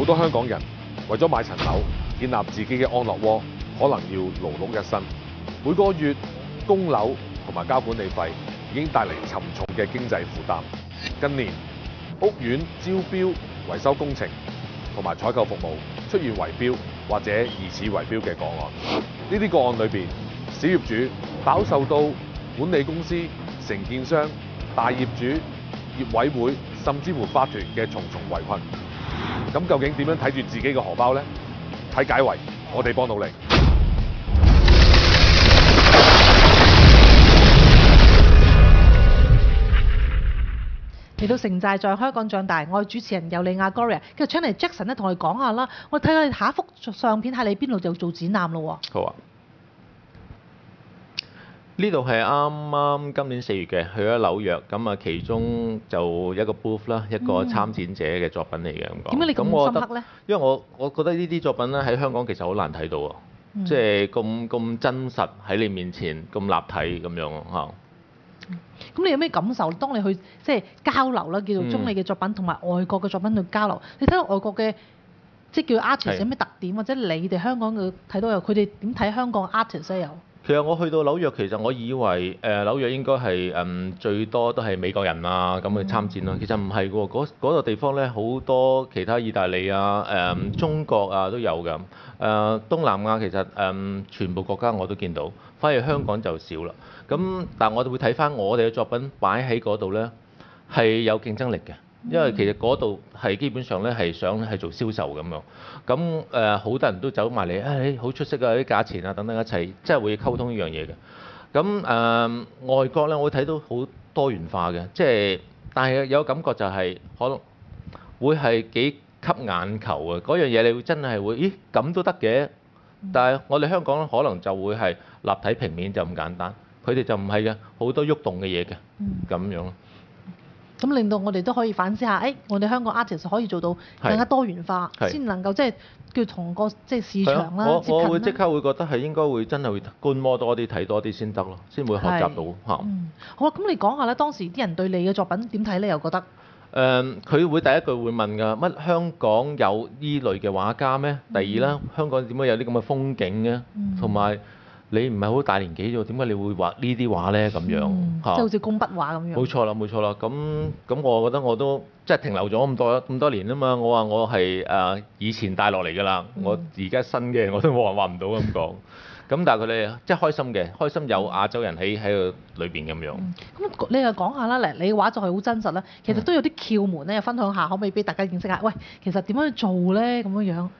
好多香港人為咗買層樓，建立自己嘅安樂窩，可能要勞碌一生，每個月供樓同埋交管理費已經帶嚟沉重嘅經濟負擔。近年屋苑招標、維修工程同埋採購服務出現圍標或者疑似圍標嘅個案，呢啲個案裏邊，小業主飽受到管理公司、承建商、大業主、業委會甚至乎法團嘅重重圍困。咁究竟點樣睇住自己嘅荷包呢？睇解圍，我哋幫到你。 嚟到城寨在香港長大，我係主持人尤利亞 Gloria， 跟住請嚟 Jackson 咧同我哋講下啦。我睇下你下一幅相片，睇你邊度就做展覽咯喎。 好啊，呢度係啱啱今年4月嘅，去咗紐約，咁啊其中就一個 booth 啦，一個參展者嘅作品嚟嘅咁講。 點解你咁深刻咧？ 因為我覺得呢啲作品咧喺香港其實好難睇到啊，即係咁真實喺你面前咁立體咁樣嚇。 咁你有咩感受？當你去即係交流啦，叫做將你嘅作品同埋外國嘅作品去交流，你睇到外國嘅即係叫 artist 有咩特點，或者你哋香港嘅睇到有佢哋點睇香港 artist 咧？有其實我去到紐約，其實我以為紐約應該係最多都係美國人啊咁去參展啦。其實唔係喎，嗰個地方咧好多其他意大利啊、中國啊都有㗎。東南亞其實全部國家我都見到，反而香港就少啦。咁但係我哋會睇返我哋嘅作品擺喺嗰度咧，係有競爭力嘅，因為其實嗰度係基本上咧係想係做銷售咁樣。咁好多人都走埋嚟，好出色啊！啲價錢啊等等一齊，即係會溝通呢樣嘢嘅。咁外國咧，我會睇到好多元化嘅，即係但係有感覺就係可能會係幾吸眼球啊！嗰樣嘢你會真係會，咦咁都得嘅。但係我哋香港咧，可能就會係立體平面就咁簡單，佢哋就唔係嘅，好多喐動嘅嘢嘅，咁樣咯。 咁令到我哋都可以反思下，我哋香港 artist 可以做到更加多元化，先能夠即係叫同個即係市場啦接近啦。 我會即刻會覺得係應該會真係會觀摩多啲、睇多啲先得咯，先會學習到嚇。 好啦，咁你講下咧，當時啲人對你嘅作品點睇咧？又覺得佢會第一句會問㗎，乜香港有依類嘅畫家咩？第二啦，香港點解有啲咁嘅風景嘅？同埋你唔係好大年紀啫喎，點解你會畫呢啲畫咧？咁樣即係好似工筆畫咁樣。 冇錯啦，冇錯啦。咁我覺得我都即係停留咗咁多年啊嘛。我話我係以前帶落嚟㗎啦，我而家新嘅我都冇人畫唔到咁講。咁但係佢哋即係開心嘅，開心有亞洲人喺個裏邊咁樣。 咁你又講下啦，嚟你嘅畫作係好真實啦，其實都有啲竅門咧，分享下，可唔可以俾大家認識下？喂，其實點樣去做咧？咁樣樣。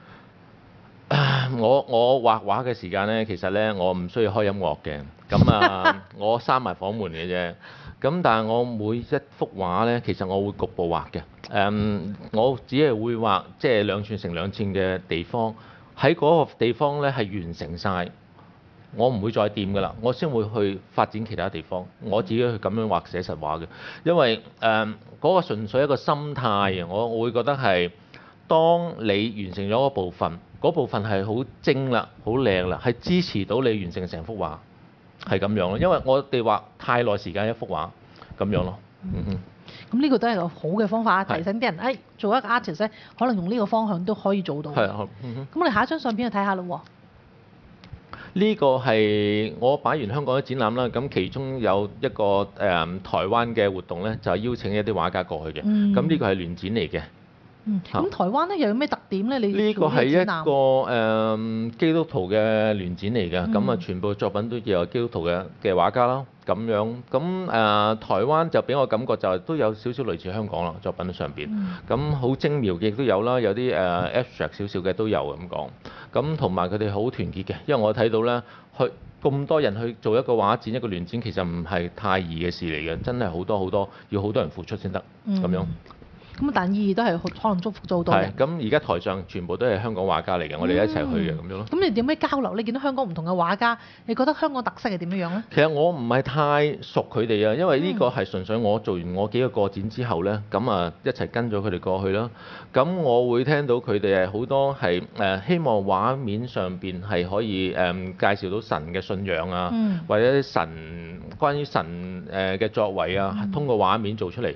我畫畫嘅時間咧，其實咧我唔需要開音樂嘅，咁我閂埋房門嘅啫。咁但係我每一幅畫咧，其實我會局部畫嘅。我只係會畫即係2寸乘2寸嘅地方，喺嗰個地方咧係完成晒，我唔會再掂㗎啦，我先會去發展其他地方。我自己去咁樣畫寫實畫嘅，因為嗰個純粹一個心態啊，我會覺得係當你完成咗嗰部分。嗰部分係好精啦，好靚啦，係支持到你完成成幅畫，係咁樣咯。因為我哋畫太耐時間一幅畫咁樣咯。 咁呢個都係個好嘅方法，提醒啲人做一個 artist 咧，可能用呢個方向都可以做到。 係咁我哋下一張相片去睇下咯喎。 呢個係我擺完香港嘅展覽啦，咁其中有一個台灣嘅活動咧，就係邀請一啲畫家過去嘅。咁呢個係聯展嚟嘅。 咁台灣咧又有咩特點咧？ 呢個係一個基督徒嘅聯展嚟嘅，咁全部作品都有基督徒嘅畫家啦，咁樣。咁台灣就俾我感覺就係都有少少類似香港啦，作品上邊。咁好精妙嘅亦都有啦，有啲abstract 少少嘅都有咁講。咁同埋佢哋好團結嘅，因為我睇到咧，去咁多人去做一個畫展一個聯展，其實唔係太易嘅事嚟嘅，真係好多要好多人付出先得咁樣。 咁但意義都係可能祝福做到嘅。 咁而家台上全部都係香港畫家嚟嘅，我哋一齊去嘅咁樣咯。 咁你點樣交流？你見到香港唔同嘅畫家，你覺得香港特色係點樣樣咧？ 其實我唔係太熟佢哋啊，因為呢個係純粹我做完我幾個個展之後咧，咁一齊跟咗佢哋過去啦。咁我會聽到佢哋係好多係希望畫面上邊係可以介紹到神嘅信仰啊，或者關於神嘅作為啊，通過畫面做出嚟。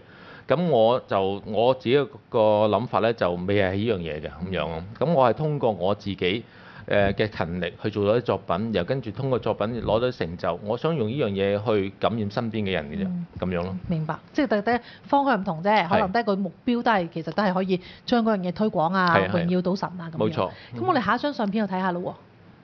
咁我自己個諗法咧就未係呢樣嘢嘅咁樣咯。咁我係通過我自己嘅勤力去做到啲作品，又跟住通過作品攞到成就，我想用呢樣嘢去感染身邊嘅人嘅啫，咁樣咯。 明白，即係第方向唔同啫，可能第一個目標都係其實都係可以將嗰樣嘢推廣啊，榮耀到神啊咁樣。 冇錯。 咁我哋下一張相片去睇下咯喎。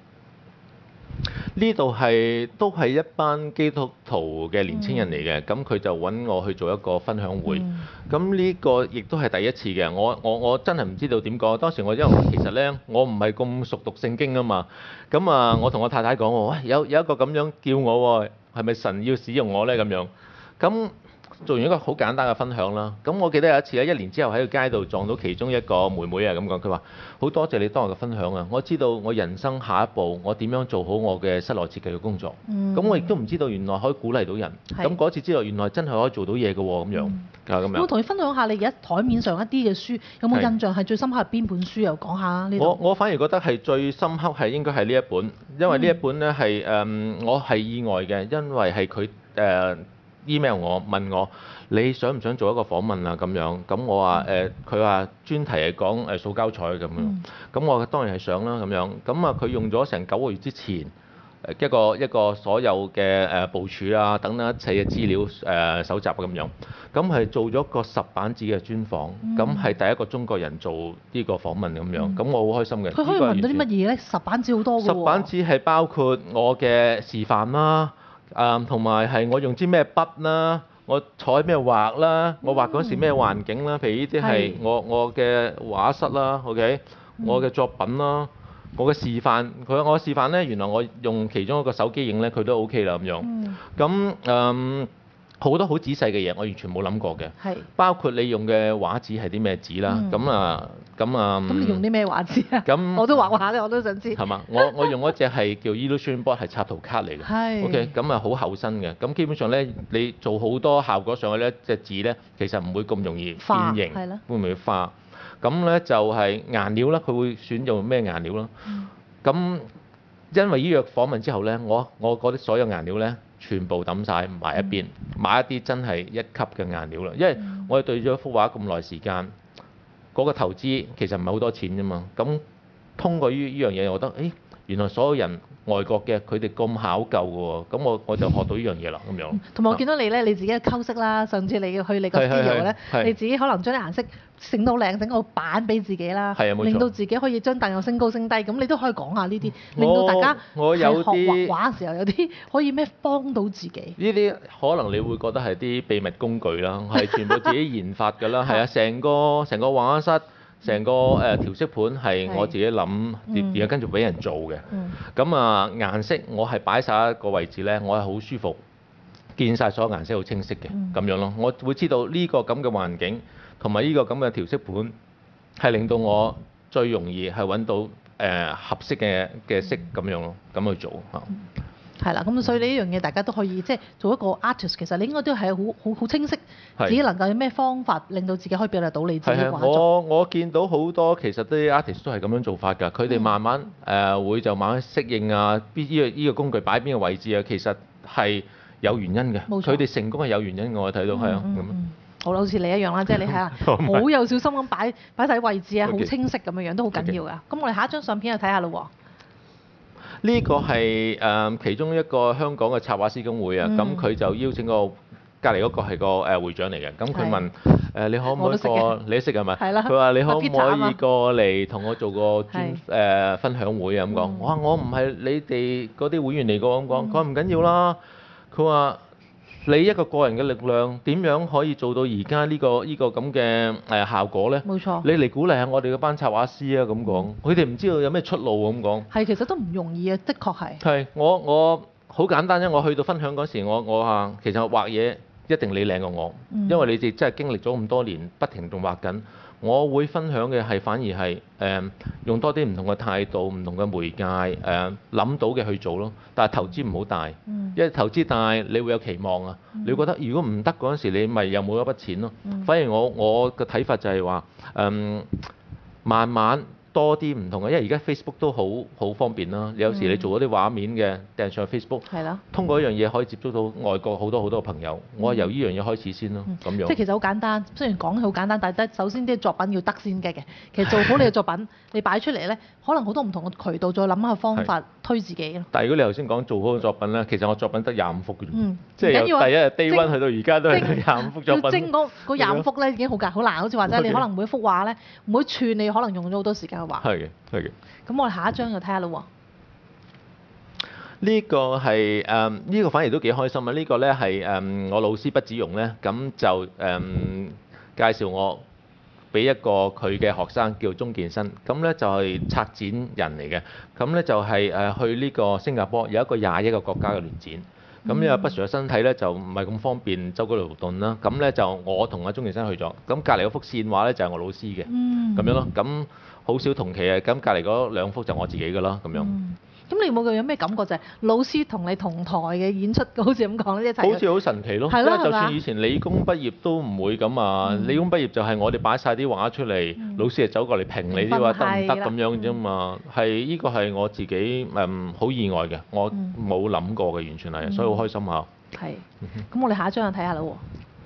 呢度都係一班基督徒嘅年青人嚟嘅，咁佢就揾我去做一個分享會。咁呢個亦都係第一次嘅，我真係唔知道點講。當時因為其實呢，我唔係咁熟讀聖經啊嘛。咁啊，我同我太太講喎，喂，有一個咁樣叫我喎，係咪神要使用我呢？咁樣。咁做完一個好簡單嘅分享啦。咁我記得有一次咧，1年之後喺個街度撞到其中一個妹妹啊，咁講，佢話好多謝你當日嘅分享啊！我知道我人生下一步我點樣做好我嘅室內設計嘅工作。咁我亦都唔知道原來可以鼓勵到人。咁嗰次知道原來真係可以做到嘢嘅喎，咁樣咁樣。 我同你分享下你而家台面上一啲嘅書，有冇印象係最深刻係邊本書？又講下呢度。 我反而覺得係最深刻係應該係呢一本，因為呢一本呢係我係意外嘅，因為係佢email 我問我你想唔想做一個訪問啊咁樣，咁我話佢話專題係講塑膠彩咁樣，咁我當然係想啦咁樣，咁啊佢用咗成9個月之前一個所有嘅部署啊等等一切嘅資料搜集咁樣，咁係做咗個10版紙嘅專訪，咁係第一個中國人做呢個訪問咁樣，咁我好開心嘅。 佢可以問到啲乜嘢呢？10版紙好多㗎喎。 10版紙係包括我嘅示範啦。同埋係我用支咩筆啦，我採咩畫啦，我畫嗰時咩環境啦，譬如呢啲係我嘅畫室啦，OK，我嘅作品啦，我嘅示範，我示範呢，原來我用其中一個手機影呢，佢都 OK 啦咁樣，咁好多好仔細嘅嘢，我完全冇諗過嘅，包括你用嘅畫紙係啲咩紙啦，咁你用啲咩畫紙啊？我都畫畫嘅，我都想知。 係嘛？我用嗰隻係叫 Illusion Board 係插圖卡嚟嘅。OK，咁啊好厚身嘅。咁基本上咧，你做好多效果上去咧，隻紙咧其實唔會咁容易變形，會唔會化？咁咧就係顏料啦，佢會選用咩顏料啦？咁因為呢個訪問之後咧，我嗰啲所有顏料咧，全部抌晒埋一邊，買一啲真係1級嘅顏料啦。因為我哋對咗幅畫咁耐時間，嗰個投資其實唔係好多錢啫嘛。咁通過呢樣嘢，我覺得原來所有人外國嘅佢哋咁考究嘅喎，咁我就學到呢樣嘢啦咁樣。 同埋我見到你咧，你自己嘅構色啦，上次你去你個 studio 咧，你自己可能將啲顏色整到靚，整個版俾自己啦，令到自己可以將凳又升高升低，咁你都可以講下呢啲，令到大家喺學畫畫嘅時候有啲可以咩幫到自己。 呢啲可能你會覺得係啲秘密工具啦，係全部自己研發㗎啦，係啊，成個畫室。成個調色盤係我自己諗，而家跟住俾人做嘅。咁啊顏色我係擺晒一個位置咧，我係好舒服，見晒所有顏色好清晰嘅咁樣咯。我會知道呢個咁嘅環境同埋呢個咁嘅調色盤係令到我最容易係揾到合適嘅色咁樣咯，咁去做嚇。 係啦，咁所以呢一樣嘢大家都可以即係做一個 artist，其實你應該都係好清晰自己能夠有咩方法令到自己可以表達到你自己嘅畫作。 我見到好多其實啲 artist 都係咁樣做法㗎，佢哋慢慢會就慢慢適應啊，呢個工具擺邊個位置啊，其實係有原因嘅。佢哋成功係有原因嘅，我睇到係啊咁。 好啦，好似你一樣啦，即係你係好有小心咁擺晒位置啊，好清晰咁樣都好緊要㗎。咁我哋下一張相片去睇下咯喎。 呢個係其中一個香港嘅插畫師公會啊，咁佢就邀請隔離嗰個係個會長嚟嘅，咁佢問你可唔可以過？你都識係咪？係啦。佢話你可唔可以過嚟同我做個分享會啊？咁講，我唔係你哋嗰啲會員嚟㗎咁講，佢話唔緊要啦。佢話你一個人嘅力量點樣可以做到而家呢個咁嘅效果咧？冇錯。你嚟鼓勵下我哋嘅班插畫師啊咁講，佢哋唔知道有咩出路咁講。係，其實都唔容易啊，的確係。係，我好簡單啫。我去到分享嗰時，我其實畫嘢一定你靚過我，因為你哋真係經歷咗咁多年，不停仲畫緊。我會分享嘅係反而係用多啲唔同嘅態度、唔同嘅媒介諗到嘅去做咯。但係投資唔好大，因為投資大你會有期望啊。你會覺得如果唔得嗰陣時，你咪又冇一筆錢咯。反而我嘅睇法就係話慢慢多啲唔同嘅，因為而家 Facebook 都好方便啦。有時你做嗰啲畫面嘅掟上去 Facebook， 係啦。 通過一樣嘢可以接觸到外國好多嘅朋友。我係由呢樣嘢開始先咯，咁樣。 即係其實好簡單，雖然講好簡單，但係首先啲作品要得先嘅。其實做好你嘅作品，你擺出嚟咧，可能好多唔同嘅渠道，再諗下方法推自己咯。 但係如果你頭先講做好嘅作品咧，其實我作品得25幅嘅啫，即係緊要由第一日 Day One 去到而家都係25幅作品。 要精嗰25幅咧已經好難，好似話齋你可能每一幅畫咧，每一寸你可能用咗好多時間去畫。 係嘅，係嘅。 咁我哋下一張就睇下啦喎。 呢個係呢個反而都幾開心啊！呢個咧係我老師畢子榕咧，咁就介紹我俾一個佢嘅學生叫鍾健新，咁咧就係策展人嚟嘅，咁咧就係去呢個新加坡有一個21個國家嘅聯展。咁因為畢 Sir 嘅身體咧就唔係咁方便周居勞頓啦，咁咧就我同阿鍾健新去咗，咁隔離嗰幅線畫咧就係我老師嘅，咁樣咯，咁好少同期啊，咁隔離嗰2幅就我自己㗎啦，咁樣。 咁你有咩感覺就係老師同你同台嘅演出，好似咁講一齊。 好似好神奇咯， 係啦， 就算以前理工畢業都唔會咁啊！理工畢業就係我哋擺晒啲畫出嚟，老師就走過嚟評你啲畫得唔得咁樣啫嘛。係呢個係我自己好意外嘅，我冇諗過嘅，完全係，所以好開心啊！ 係。咁我哋下一張就睇下啦喎。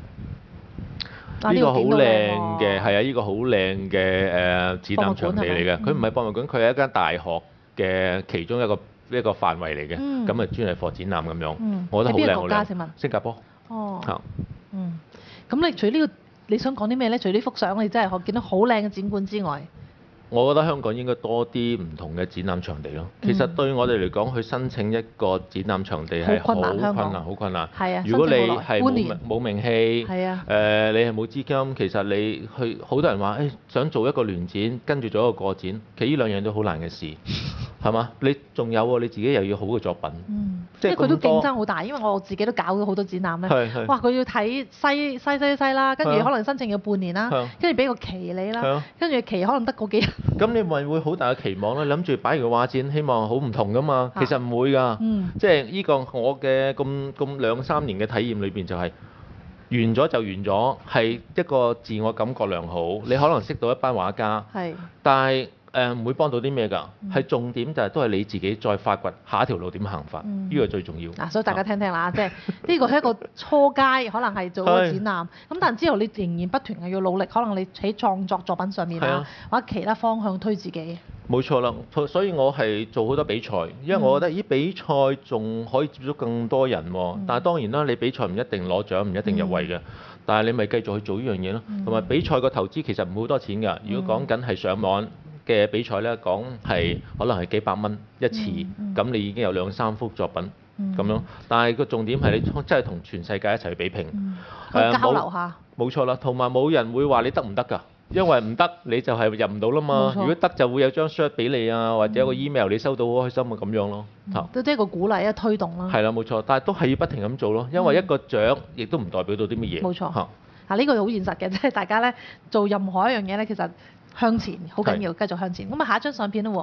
呢個好靚嘅，係啊！呢個好靚嘅展覽場地嚟嘅，佢唔係博物館，佢係一間大學嘅其中一個範圍嚟嘅，咁啊專係做展覽咁樣，我覺得好靚好靚。 邊個國家請問？ 新加坡。 哦。咁你除咗呢個，你想講啲咩咧？除咗呢幅相，你真係見到好靚嘅展館之外， 我覺得香港應該多啲唔同嘅展覽場地咯。其實對我哋嚟講，去申請一個展覽場地係好困難。 係啊。 如果你係冇名氣， 係啊。 你係冇資金，其實你去好多人話想做一個聯展，跟住做一個個展，其實呢兩樣都好難嘅事。係嘛？你仲有喎，你自己又要好嘅作品。 即係佢都競爭好大，因為我自己都搞咗好多展覽咧。哇！佢要睇西啦，跟住可能申請要半年啦，跟住俾個期你啦，跟住期可能得嗰幾日。 咁你咪會好大嘅期望咧？諗住擺完個畫展，希望好唔同噶嘛。其實唔會㗎。即係呢個我嘅咁2-3年嘅體驗裏邊就係完咗就完咗，係一個自我感覺良好。你可能識到一班畫家，但係唔會幫到啲咩㗎，係重點就係都係你自己再發掘下一條路點行法，呢個最重要。 嗱，所以大家聽聽啦，即係呢個係一個初階，可能係做個展覽，咁但之後你仍然不斷係要努力，可能你喺創作作品上面啊，或者其他方向推自己。冇錯啦，所以我係做好多比賽，因為我覺得比賽仲可以接觸更多人喎。但係當然啦，你比賽唔一定攞獎，唔一定入圍嘅，但係你咪繼續去做呢樣嘢咯。同埋比賽個投資其實唔會好多錢㗎，如果講緊係上網嘅比賽咧，講係可能係幾百蚊一次，咁你已經有2-3幅作品咁樣。但係個重點係你真係同全世界一齊去比拼， 交流下。 冇錯啦，同埋冇人會話你得唔得㗎，因為唔得你就係入唔到啦嘛。如果得就會有張 cert 俾你啊，或者有個 email 你收到好開心啊咁樣咯。 都即係個鼓勵，一個推動啦。 係啦，冇錯，但係都係要不停咁做咯，因為一個獎亦都唔代表到啲乜嘢。 冇錯。呢個好現實嘅，即係大家咧做任何一樣嘢咧，其實向前好緊要，繼續向前。咁啊，下一張相片啦喎，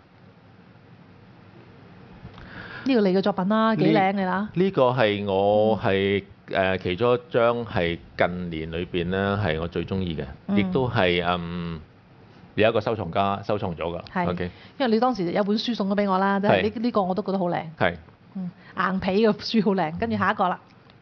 呢個你嘅作品啦，幾靚嘅啦。呢個係我係其中一張係近年裏邊咧係我最中意嘅，亦都係有一個收藏家收藏咗㗎。 係。OK。因為你當時有本書送咗俾我啦，即係呢個我都覺得好靚。係。硬皮嘅書好靚，跟住下一個啦。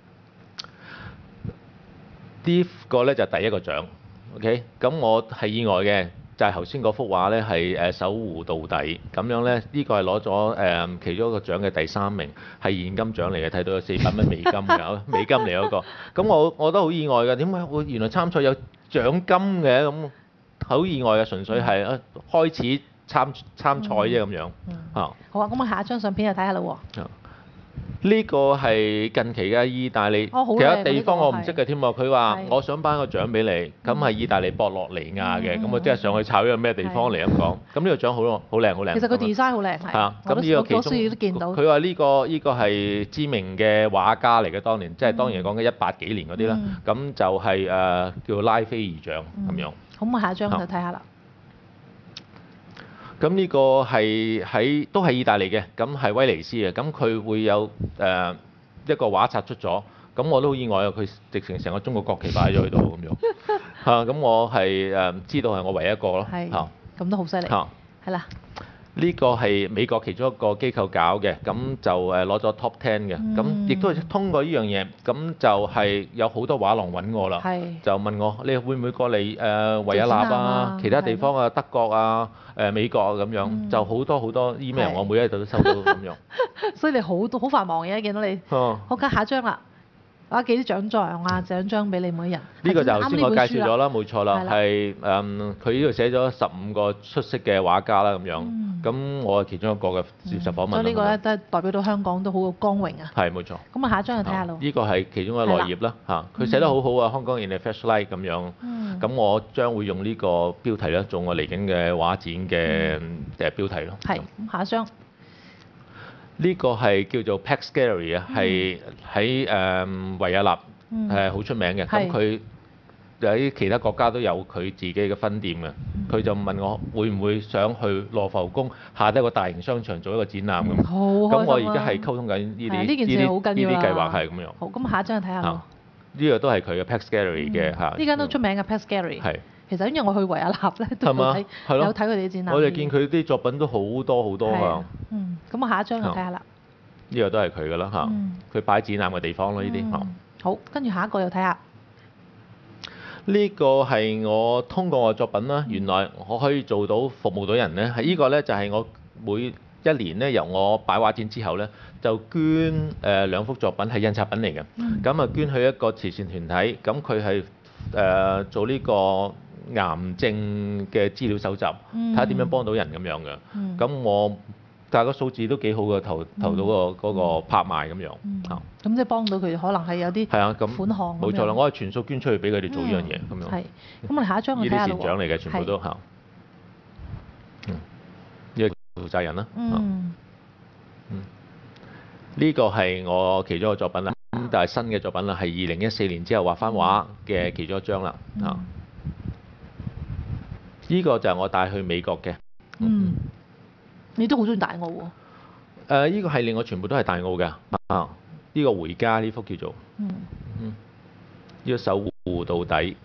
呢個咧就係第一個獎 ，OK，咁我係意外嘅，就係頭先嗰幅畫咧係守護到底咁樣咧，呢個係攞咗其中一個獎嘅第3名，係現金獎嚟嘅，睇到有400蚊美金㗎，美金嚟嗰個，咁我都好意外㗎，點解會原來參賽有獎金嘅咁，好意外嘅，純粹係開始參賽啫咁樣啊。 好啊，咁我下一張相片就睇下啦喎。 呢個係近期嘅意大利，其他地方我唔識嘅添喎。佢話我想頒個獎俾你，咁係意大利博洛尼亞嘅，咁我即係上去炒呢個咩地方嚟咁講。咁呢個獎好靚好靚。 其實佢 design 好靚，係啊。 咁呢個其中都見到。 佢話呢個係知名嘅畫家嚟嘅，當年即係當然講緊18幾年嗰啲啦。咁就係叫拉斐爾獎咁樣。 咁我下一張就睇下啦。 咁呢個係都係意大利嘅，咁係威尼斯嘅，咁佢會有一個畫冊出咗，咁我都好意外啊！佢直情成個中國國旗擺咗喺度咁樣嚇，咁我係知道係我唯一一個咯嚇。 咁都好犀利， 嚇係啦， 呢個係美國其中一個機構搞嘅，咁就攞咗 Top 10嘅，咁亦都係通過呢樣嘢，咁就係有好多畫廊揾我啦， 係就問我你會唔會過嚟維也納做展覽啊啊、 其他地方啊、德國啊、美國啊咁樣，就好多 email 係我每一日都收到咁樣。 所以你好繁忙嘅，見到你。 哦好，咁下一張啦，寄啲獎狀啊、獎章俾你每人。 呢個就頭啱先我介呢本書啦紹咗啦，冇錯啦， 係啦係佢呢度寫咗15個出色嘅畫家啦咁樣，咁我係其中一個嘅接受訪問啦。 所以呢個咧都係代表到香港都好有光榮啊。 係冇錯。 咁啊，下一張就睇下咯。 呢個係其中嘅內頁啦嚇，佢寫得好好啊，香港 in a flashlight 咁樣。咁我將會用呢個標題咧做我嚟緊嘅畫展嘅標題咯。 係，咁下一張。 呢個係叫做 Pax Gallery 啊，係喺維也納係好出名嘅。咁佢喺其他國家都有佢自己嘅分店嘅。佢就問我會唔會想去羅浮宮下低個大型商場做一個展覽咁。 好開心啊！ 咁我而家係溝通緊呢啲呢件事好緊要呢啲計劃係咁樣。 好，咁下一張就睇下咯。 呢個都係佢嘅 Pax Gallery 嘅嚇。 呢間都出名嘅 Pax Gallery。 係。 其實因為我去維也納咧，都有睇佢哋啲展覽。 我哋見佢啲作品都好多㗎。 咁我下一張就睇下啦。 呢個都係佢㗎啦嚇，佢擺展覽嘅地方咯，呢啲嚇。 好，跟住下一個又睇下。 呢個係我通過我作品啦，原來我可以做到服務到人咧。係呢個咧就係我每一年咧由我擺畫展之後咧，就捐2幅作品係印刷品嚟嘅，咁啊捐去一個慈善團體，咁佢係做呢個癌症嘅資料搜集，睇下點樣幫到人咁樣嘅。咁我但係個數字都幾好嘅，投到嗰個拍賣咁樣嚇。 咁即係幫到佢，可能係有啲款項。 冇錯啦，我係全數捐出去俾佢哋做呢樣嘢咁樣。 係。咁我哋下一張我睇下咯。 呢啲善長嚟嘅，全部都嚇。呢個負責人啦。呢個係我其中一個作品啦。咁但係新嘅作品啦，係2014年之後畫翻畫嘅其中一張啦嚇。呢個就係我帶去美國嘅。 你都好中意大澳喎。 呢個系列我全部都係大澳嘅啊！呢個回家呢幅叫做呢個守護到底。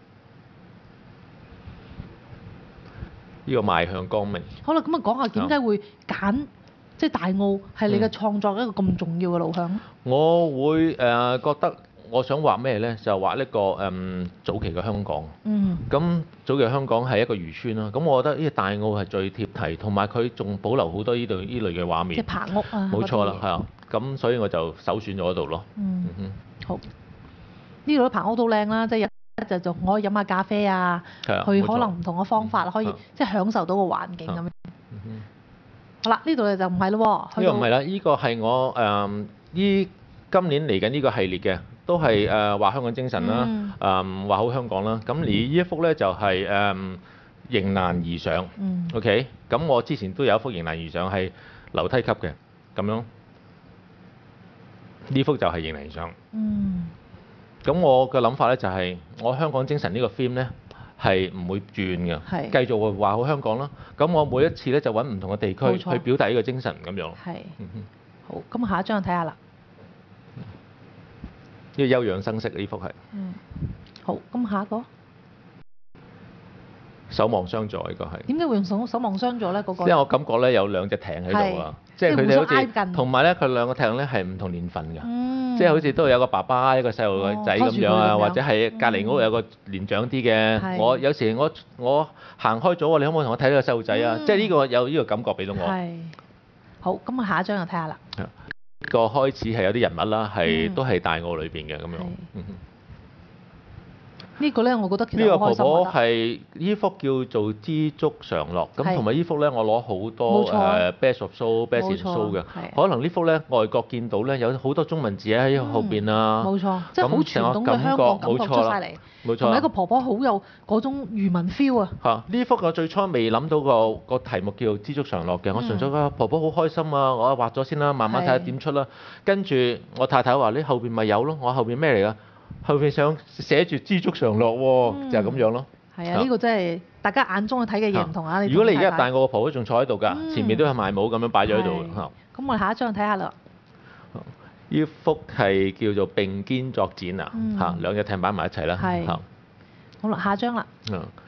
呢個邁向光明。 好啦，咁啊講下點解會揀即係大澳係你嘅創作一個咁重要嘅路向？ 我會覺得我想畫咩呢？就畫一個早期嘅香港。咁早期香港係一個漁村啦。咁我覺得呢個大澳係最貼題，同埋佢仲保留好多呢類嘅畫面。 即係棚屋啊。 冇錯啦，係啊。咁所以我就首選咗嗰度咯。 好。呢度啲棚屋都靚啦，即係就可以飲下咖啡啊，去可能唔同嘅方法可以即係享受到個環境咁樣。好啦，呢度就唔係咯喎。 呢個唔係啦，呢個係我今年嚟緊呢個系列嘅。都係畫香港精神啦，畫好香港啦。咁而呢一幅咧就係迎難而上。OK，咁我之前都有一幅迎難而上係樓梯級嘅咁樣，呢幅就係迎難而上。咁我嘅諗法咧就係我香港精神呢個 theme 咧係唔會轉嘅，繼續會畫好香港啦。咁我每一次咧就揾唔同嘅地區去表達呢個精神咁樣。 係。好，咁下一張就睇下啦。 呢個休養生息呢幅係。 好，咁下一個。 守望相助呢個係。 點解會用守望相助咧？嗰個。 因為我感覺咧有2隻艇喺度啊，即係佢哋好似，同埋咧佢2個艇咧係唔同年份㗎，即係好似都有個爸爸一個細路仔咁樣啊，或者係隔離屋有個年長啲嘅。我有時我行開咗，你可唔可以同我睇呢個細路仔啊？即係呢個有呢個感覺俾到我。 係。好，咁下一張就睇下啦。 個開始係有啲人物啦，都係大澳裏邊嘅咁樣。 呢個咧，我覺得其實呢個婆婆係呢幅叫做知足常樂，咁同埋呢幅咧，我攞好多best of show、best in show 嘅。可能呢幅咧外國見到咧有好多中文字喺後邊啊。 冇錯，即係好傳統嘅香港感覺出晒嚟。 冇錯。 同埋一個婆婆好有嗰種漁民 feel 啊。 嚇！呢幅我最初未諗到個題目叫做知足常樂嘅，我純粹話婆婆好開心啊，我畫咗先啦，慢慢睇下點出啦。跟住我太太話：你後邊咪有咯，我後邊咩嚟㗎？後邊想寫住知足常樂喎，就係咁樣咯。 係啊，呢個真係大家眼中去睇嘅嘢唔同啊！ 如果你而家大澳個婆婆仲坐喺度㗎，前面都係賣帽咁樣擺咗喺度。 咁我哋下一張睇下啦。 呢幅係叫做並肩作戰啊！2隻艇擺埋一齊啦。 係。好啦，下一張啦。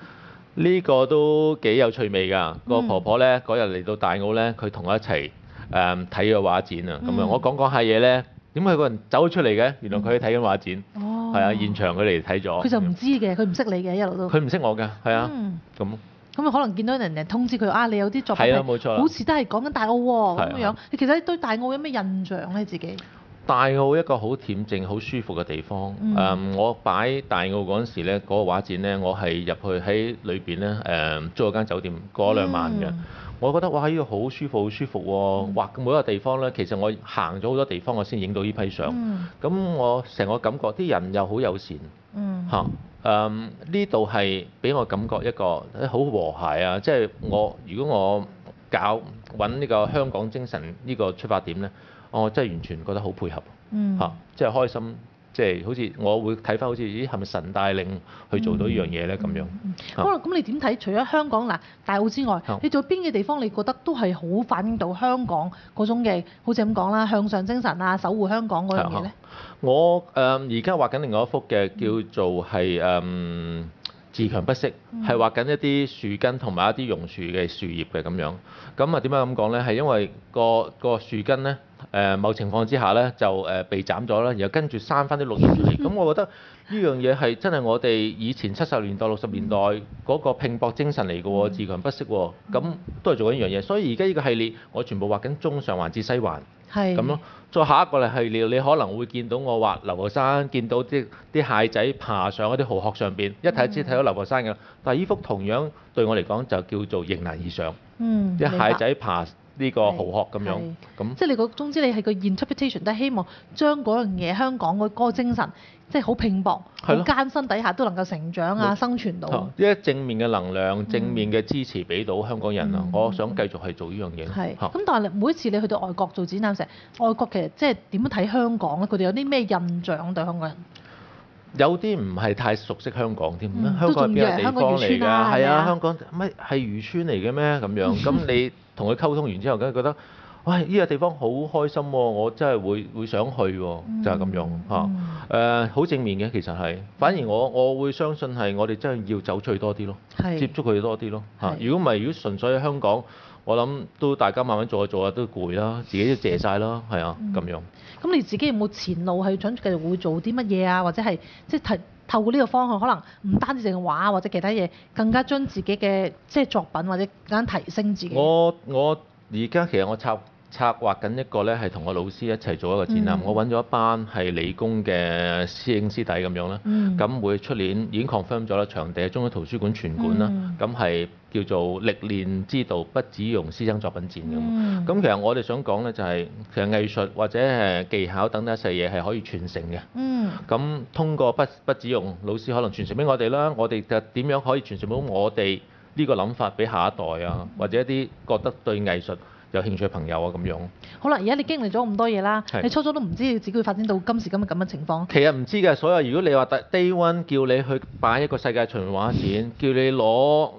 呢個都幾有趣味㗎。個嗯婆婆咧嗰日嚟到大澳咧，佢同我一齊睇個畫展啊。咁樣嗯我講下嘢咧，點解個人走咗出嚟嘅？原來佢睇緊畫展， 哦， 係啊，現場佢嚟睇咗。 佢就唔知嘅，佢唔識你嘅一路都。 佢唔識我㗎，係啊， 嗯咁咁啊，可能見到人哋通知佢啊，你有啲作品係啊冇錯啦好似都係講緊大澳喎咁樣係啊。 你其實對大澳有咩印象咧？自己大澳一個好恬靜、好舒服嘅地方。我擺大澳嗰陣時咧，嗰、個畫展咧，我係入去喺裏邊咧租咗間酒店過咗2晚嘅。我覺得哇，呢個好舒服，好舒服喎！哇，每一個地方咧，其實我行咗好多地方，我先影到呢批相。咁我成個感覺，啲人又好友善。嚇。呢度係俾我感覺一個好和諧啊！即係如果我揾呢個香港精神呢個出發點咧，我真係完全覺得好配合。嚇，即係開心。即係好似我會睇翻好似咦係咪神帶領去做到呢樣嘢咧咁樣？ 好啦，咁你點睇？除咗香港嗱大澳之外，你做邊嘅地方你覺得都係好反映到香港嗰種嘅，好似咁講啦，向上精神啊，守護香港嗰樣嘢咧？ 我而家畫緊另外一幅嘅叫做係自強不息，係畫緊一啲樹根同埋一啲榕樹嘅樹葉嘅咁樣。咁啊點解咁講咧？係因為個樹根咧某情況之下咧就被斬咗啦，然後跟住生翻啲綠葉出嚟。咁我覺得呢樣嘢係真係我哋以前70年代、60年代嗰個拼搏精神嚟嘅喎，自強不息喎。咁都係做緊呢樣嘢。所以而家呢個系列我全部畫緊中上環至西環。 係咁咯，再下一個系列，你可能會見到我畫流浮山，見到啲蟹仔爬上一啲蠔殼上邊，一睇知睇到流浮山㗎。但係呢幅同樣對我嚟講就叫做迎難而上，啲蟹仔爬呢個蠔殼咁樣，咁即係你總之你係個 interpretation 都係希望將嗰樣嘢香港嗰個精神，即係好拼搏、好艱辛底下都能夠成長啊、生存到。 呢一正面嘅能量、正面嘅支持俾到香港人啊！我想繼續係做呢樣嘢。 係。咁但係每一次你去到外國做展覽時，外國其實即係點樣睇香港咧？佢哋有啲咩印象對香港人？ 有啲唔係太熟悉香港添，香港係邊個地方嚟㗎？係啊，香港乜係漁村嚟嘅咩？咁樣咁你同佢溝通完之後，梗係覺得，喂，呢個地方好開心喎！我真係會想去喎，就係咁樣嚇。好正面嘅其實係，反而我會相信係我哋真係要走出去多啲咯，接觸佢哋多啲咯嚇。如果唔係，如果純粹喺香港，我諗都大家慢慢做下做下都攰啦，自己都謝晒啦，係啊咁樣。 咁你自己有冇前路係想繼續會做啲乜嘢啊？或者係即係透過呢個方向，可能唔單止淨係畫或者其他嘢，更加將自己嘅即係作品或者更加提升自己。我而家其實我策劃緊一個咧，係同我老師一齊做一個展覽。我揾咗一班係理工嘅師兄師弟咁樣啦。咁會出年已經 confirm 咗啦，場地係中央圖書館全館啦。咁係叫做歷練之道，不只用師生作品展咁。咁其實我哋想講咧，就係其實藝術或者係技巧等等一切嘢係可以傳承嘅。咁通過不只用老師可能傳承俾我哋啦，我哋就點樣可以傳承到我哋呢個諗法俾下一代啊，或者一啲覺得對藝術有興趣嘅朋友啊咁樣。 好啦，而家你經歷咗咁多嘢啦，你初初都唔知自己會發展到今時今日咁嘅情況。 其實唔知嘅，所以如果你話 Day One 叫你去擺一個世界巡畫展，叫你攞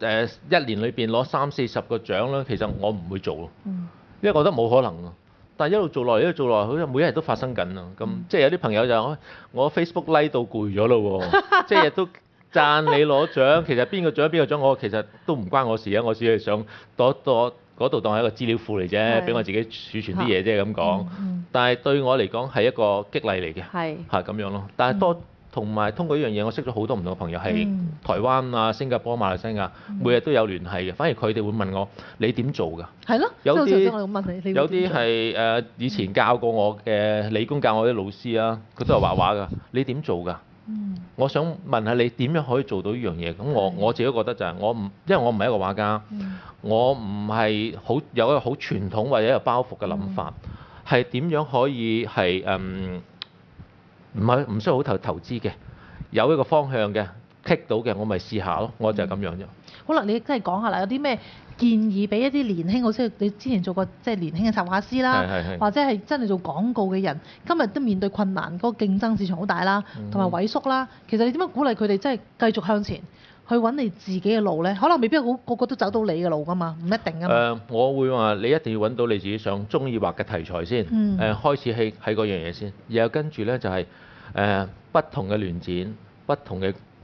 1年裏邊攞30-40個獎啦，其實我唔會做咯，因為我覺得冇可能啊。但係一路做落嚟，好似每一日都發生緊啊。咁即係有啲朋友就我 Facebook like 到攰咗咯喎，即係日都讚你攞獎，其實邊個獎我其實都唔關我事啊，我只係想嗰度當係一個資料庫嚟啫，俾我自己儲存啲嘢啫咁講。但係對我嚟講係一個激勵嚟嘅，係咁樣咯。但係同埋通過呢樣嘢，我識咗好多唔同嘅朋友，係台灣啊、新加坡、馬來西亞，每日都有聯繫嘅。反而佢哋會問我：你點做㗎？係咯，有啲係以前教過我嘅理工教我啲老師啊，佢都係畫畫㗎。你點做㗎？我想問下你點樣可以做到呢樣嘢？咁我自己覺得就係因為我唔係一個畫家，我唔係有一個好傳統或者有包袱嘅諗法，係點樣可以係唔需要好投資嘅，有一個方向嘅 click 到嘅，我咪試下咯，我就係咁樣啫。 好啦，你真係講下啦，有啲咩建議俾一啲年輕，好似你之前做過即係年輕嘅插畫師啦，或者係真係做廣告嘅人，今日都面對困難，嗰個競爭市場好大啦，同埋萎縮啦。其實你點樣鼓勵佢哋真係繼續向前去揾你自己嘅路咧？可能未必個個都走到你嘅路噶嘛，唔一定噶嘛。 我會話你一定要揾到你自己中意畫嘅題材先。開始喺嗰樣嘢先，然後跟住咧就係不同嘅聯展、不同嘅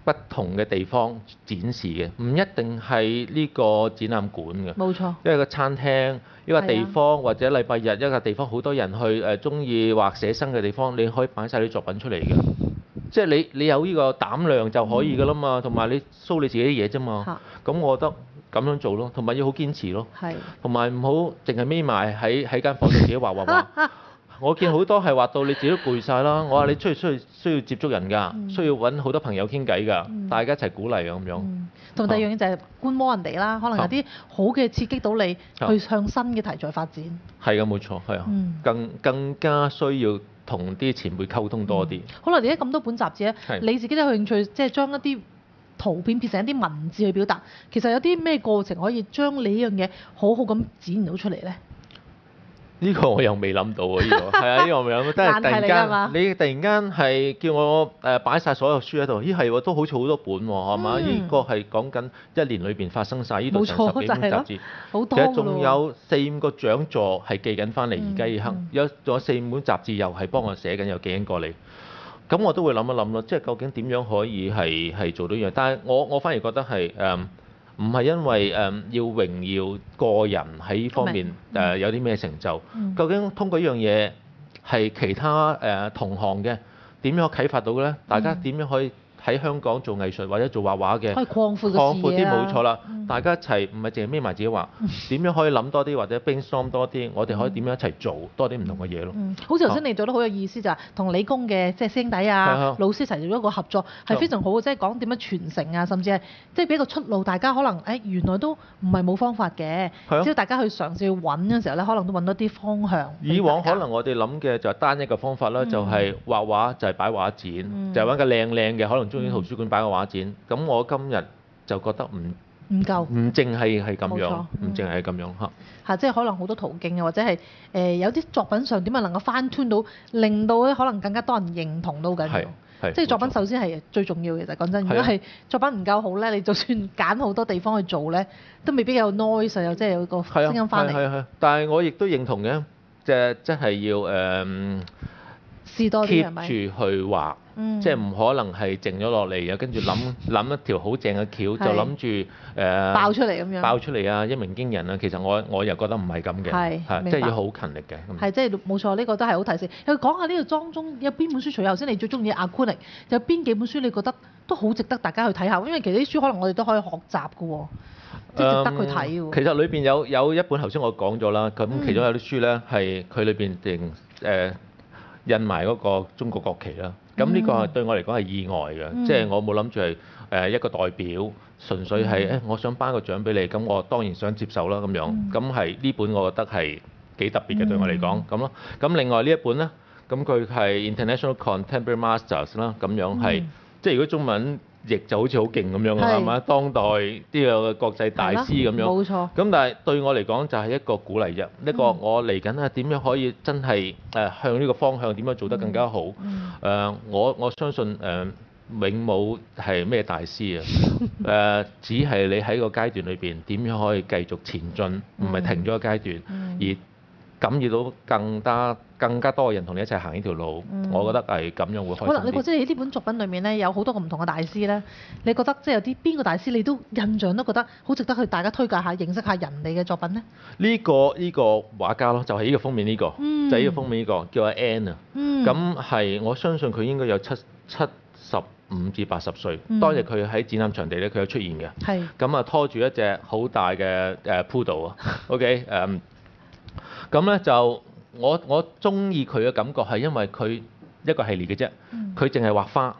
不同嘅地方展示嘅，唔一定係呢個展覽館嘅。 冇錯。 一個餐廳、一個地方，或者禮拜日一個地方，好多人去中意畫寫生嘅地方，你可以擺晒啲作品出嚟嘅。即係你有呢個膽量就可以㗎啦嘛，同埋你 show 你自己啲嘢啫嘛。咁我覺得咁樣做咯，同埋要好堅持咯。同埋唔好淨係匿埋喺間房度自己畫畫畫。我見好多係畫到你自己都攰晒啦。我話你出去需要接觸人㗎，需要揾好多朋友傾偈㗎，大家一齊鼓勵咁樣。 同第二樣嘢就係觀摩人哋啦，可能有啲好嘅刺激到你去向新嘅題材發展。 係㗎，冇錯，係啊，更加需要同啲前輩溝通多啲。 好啦，而家咁多本雜誌咧，你自己都有興趣即係將一啲圖片變成一啲文字去表達。其實有啲咩過程可以將你呢樣嘢好好咁展現到出嚟咧？ 呢個我又未諗到喎，呢個係啊，呢個我未諗到，真係突然間你突然間係叫我擺晒所有書喺度，咦係喎，都好似好多本喎，係嘛？呢個係講緊一年裏邊發生晒，呢度成10幾本雜誌， 好多其實仲有4、5個獎座係寄緊翻嚟，而家呢刻仲有4、5本雜誌又係幫我寫緊，又寄緊過嚟。咁我都會諗一諗咯，即係究竟點樣可以係做到呢樣？但係我反而覺得係唔係因為要榮耀個人喺呢方面有啲咩成就，究竟通過呢樣嘢係其他同行嘅點樣啟發到嘅咧？大家點樣可以喺香港做藝術或者做畫畫嘅， 可以擴闊啲冇錯啦。大家一齊唔係淨係孭埋自己畫，點樣可以諗多啲或者 brainstorm 多啲，我哋可以點樣一齊做多啲唔同嘅嘢咯。 好似頭先你做得好有意思就係同理工嘅即係師兄弟啊、老師一齊做咗一個合作，係非常好嘅，即係講點樣傳承啊，甚至係即係俾個出路，大家可能原來都唔係冇方法嘅，只要大家去嘗試去揾嘅時候咧，可能都揾到啲方向。 以往可能我哋諗嘅就係單一個方法啦，就係畫畫就係擺畫展，就係揾個靚嘅，可能中央圖書館擺個畫展。咁我今日就覺得唔夠，唔淨係咁樣，唔淨係咁樣嚇。 即係可能好多途徑啊，或者係有啲作品上點樣能夠翻推到，令到咧可能更加多人認同都緊要。即係作品首先係最重要嘅，其實講真，如果係作品唔夠好咧，你就算揀好多地方去做咧，都未必有 noise 又即係有個聲音翻嚟。 但係我亦都認同嘅，即係要試多啲係咪？ keep 住去畫。即係唔可能係靜咗落嚟，又跟住諗一條好正嘅橋，就諗住爆出嚟咁樣。 爆出嚟啊！一鳴驚人啊！其實我又覺得唔係咁嘅，即係要好勤力嘅。 係即係冇錯，呢個都係好提示。又講下呢個當中有邊本書，除咗頭先你最中意阿庫尼，有邊幾本書你覺得都好值得大家去睇下？因為其實啲書可能我哋都可以學習嘅喎，即係值得去睇嘅喎。 其實裏邊有一本頭先我講咗啦，咁其中有啲書咧係佢裏邊定印埋嗰個中國國旗啦。咁呢個係對我嚟講係意外嘅，即係我冇諗住係一個代表，純粹係我想頒個獎俾你，咁我當然想接受啦咁樣。咁係呢本我覺得係幾特別嘅對我嚟講咁咯。咁另外呢一本咧，咁佢係 International Contemporary Masters 啦，咁樣係即係如果中文譯就好似好勁咁樣係嘛？當代啲嘅國際大師咁樣。 冇錯。 咁但係對我嚟講就係一個鼓勵啫，一個我嚟緊啊點樣可以真係向呢個方向點樣做得更加好？我相信永冇係咩大師啊，只係你喺個階段裏邊點樣可以繼續前進，唔係停咗個階段，而感染到更加多嘅人同你一齊行呢條路，我覺得係咁樣會開心啲。 好啦，你覺得喺呢本作品裏面咧有好多個唔同嘅大師咧，你覺得即係有啲邊個大師你都印象都覺得好值得去大家推介下、認識下人哋嘅作品咧？呢個畫家咯，就係呢個封面呢個，就係呢個封面呢個叫阿 Anne 啊。咁係我相信佢應該有75至80歲。當日佢喺展覽場地咧，佢有出現嘅。係。咁啊拖住一隻好大嘅poodle 啊。OK 咁咧就我中意佢嘅感覺係因為佢一個系列嘅啫，佢淨係畫花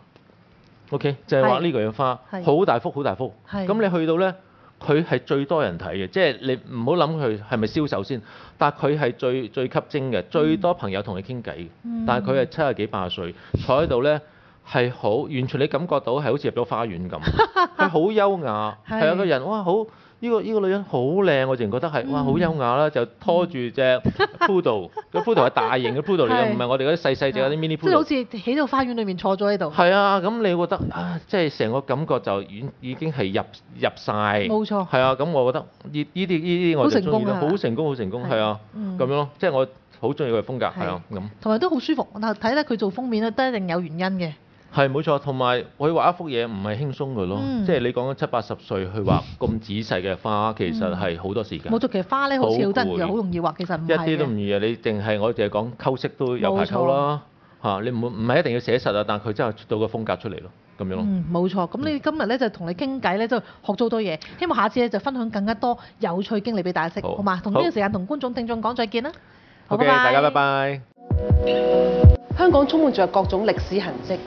，OK，就係畫呢個樣花，好大幅好大幅。咁你去到咧，佢係最多人睇嘅，即係你唔好諗佢係咪銷售先，但係佢係最吸睛嘅，最多朋友同你傾偈嘅。但係佢係70幾80歲坐喺度咧，係好完全你感覺到係好似入咗花園咁，佢好優雅，係有個人哇好。呢個女人好靚，我淨覺得係哇好優雅啦，就拖住隻 poodle，個 poodle 係大型嘅 poodle 嚟嘅，唔係我哋嗰啲細細隻嗰啲 mini poodle。即係好似喺度花園裏面坐咗喺度。係啊，咁你覺得即係成個感覺就已經係入晒。冇錯。係啊，咁我覺得呢啲我就中意啦，好成功，好成功，係啊，咁樣咯，即係我好中意佢嘅風格，係啊咁。同埋都好舒服，睇咧佢做封面咧都一定有原因嘅。 係冇錯，同埋佢畫一幅嘢唔係輕鬆嘅咯，即係你講緊70-80歲去畫咁仔細嘅花，其實係好多時間。 冇錯，其實花咧好似好得意， 好攰好容易畫，其實唔一係嘅。 啲都唔易啊！你淨係我淨係講溝色都有排溝啦嚇，你唔係一定要寫實啊，但係佢真係出到個風格出嚟咯，咁樣咯。 冇錯。咁你今日咧就同你傾偈咧，就學咗好多嘢。希望下次咧就分享更加多有趣經歷俾大家識，好嘛？同呢個時間同觀眾聽眾講再見啦。好， OK，大家拜拜。 香港充滿着各種歷史痕跡，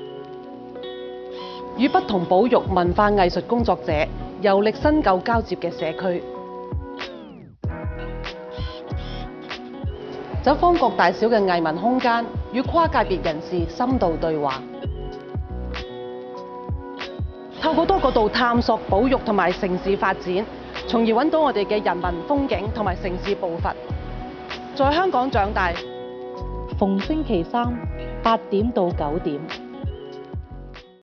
與不同保育文化藝術工作者遊歷新舊交接嘅社區，走訪各大小嘅藝文空間，與跨界別人士深度對話，透過多角度探索保育同埋城市發展，從而揾到我哋嘅人文風景同埋城市步伐。在香港長大， 逢星期三8點到9點。